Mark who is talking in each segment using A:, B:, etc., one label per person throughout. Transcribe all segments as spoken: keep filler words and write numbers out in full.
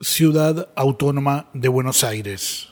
A: Ciudad Autónoma de Buenos Aires.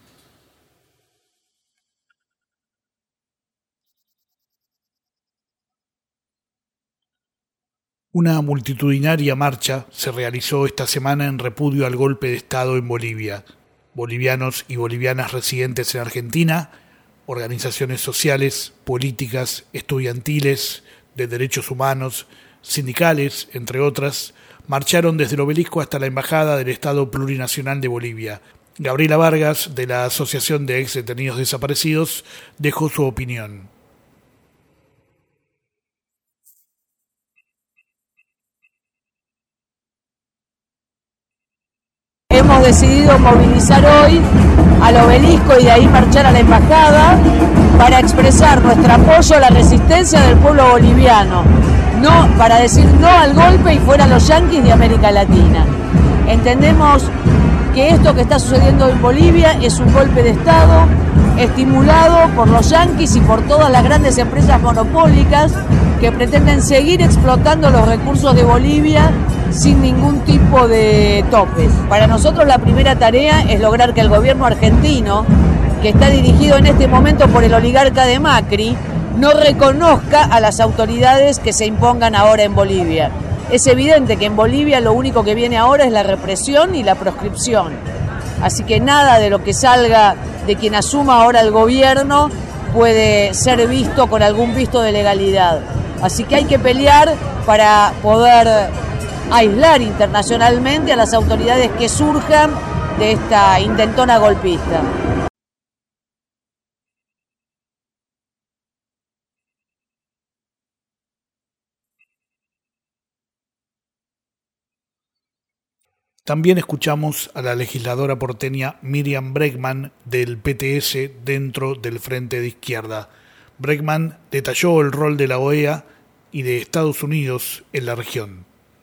A: Una multitudinaria marcha se realizó esta semana en repudio al golpe de Estado en Bolivia. Bolivianos y bolivianas residentes en Argentina, organizaciones sociales, políticas, estudiantiles, de derechos humanos, sindicales, entre otras, marcharon desde el obelisco hasta la Embajada del Estado Plurinacional de Bolivia. Gabriela Vargas, de la Asociación de Ex Detenidos Desaparecidos, dejó su opinión.
B: Hemos decidido movilizar hoy al obelisco y de ahí marchar a la embajada para expresar nuestro apoyo a la resistencia del pueblo boliviano, no para decir no al golpe y fuera los yanquis de América Latina. Entendemos que esto que está sucediendo en Bolivia es un golpe de Estado estimulado por los yanquis y por todas las grandes empresas monopólicas que pretenden seguir explotando los recursos de Bolivia sin ningún tipo de topes. Para nosotros la primera tarea es lograr que el gobierno argentino, que está dirigido en este momento por el oligarca de Macri, no reconozca a las autoridades que se impongan ahora en Bolivia. Es evidente que en Bolivia lo único que viene ahora es la represión y la proscripción. Así que nada de lo que salga de quien asuma ahora el gobierno puede ser visto con algún visto de legalidad. Así que hay que pelear para poder aislar internacionalmente a las autoridades que surjan de esta intentona golpista.
A: También escuchamos a la legisladora porteña Miriam Bregman del P T S dentro del Frente de Izquierda. Bregman detalló el rol de la O E A y de Estados Unidos en la región.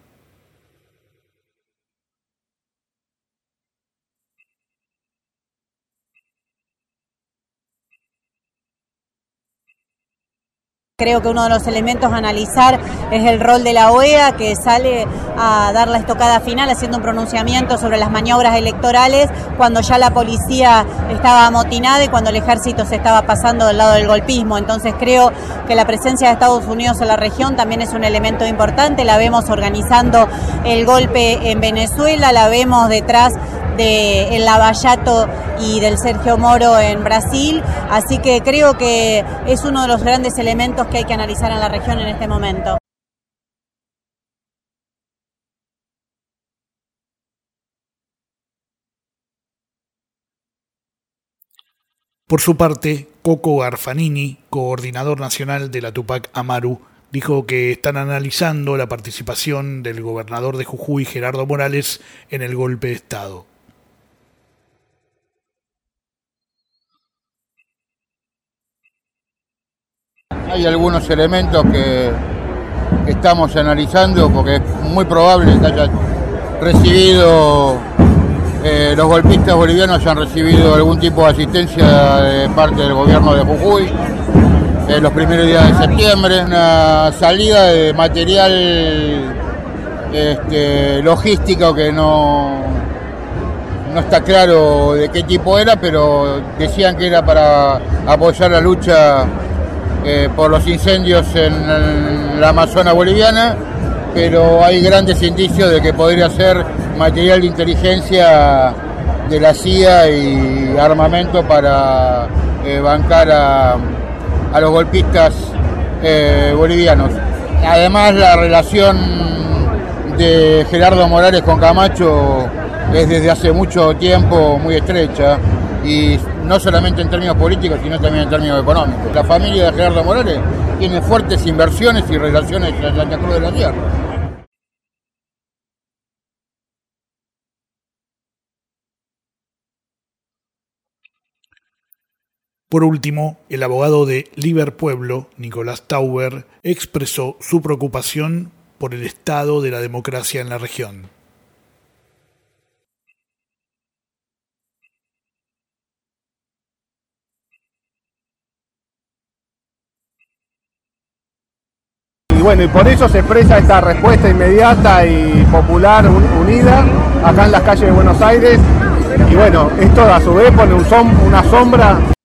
C: Creo que uno de los elementos a analizar es el rol de la O E A, que sale a dar la estocada final haciendo un pronunciamiento sobre las maniobras electorales cuando ya la policía estaba amotinada y cuando el ejército se estaba pasando del lado del golpismo. Entonces creo que la presencia de Estados Unidos en la región también es un elemento importante. La vemos organizando el golpe en Venezuela, la vemos detrás del Lavallato y del Sergio Moro en Brasil, así que creo que es uno de los grandes elementos que hay que analizar en la región en este momento.
A: Por su parte, Coco Garfanini, coordinador nacional de la Tupac Amaru, dijo que están analizando la participación del gobernador de Jujuy, Gerardo Morales, en el golpe de Estado.
D: Hay algunos elementos que, que estamos analizando porque es muy probable que hayan recibido, eh, los golpistas bolivianos hayan recibido algún tipo de asistencia de parte del gobierno de Jujuy en los primeros días de septiembre, una salida de material este, logístico que no, no está claro de qué tipo era, pero decían que era para apoyar la lucha Eh, por los incendios en, en la Amazona boliviana, pero hay grandes indicios de que podría ser material de inteligencia de la C I A y armamento para eh, bancar a, a los golpistas eh, bolivianos. Además, la relación de Gerardo Morales con Camacho es desde hace mucho tiempo muy estrecha, y no solamente en términos políticos, sino también en términos económicos. La familia de Gerardo Morales tiene fuertes inversiones y relaciones en Santa Cruz de la Sierra.
A: Por último, el abogado de Liber Pueblo, Nicolás Tauber, expresó su preocupación por el estado de la democracia en la región.
E: bueno, y por eso se expresa esta respuesta inmediata y popular unida acá en las calles de Buenos Aires. Y bueno, esto a su vez pone un som una sombra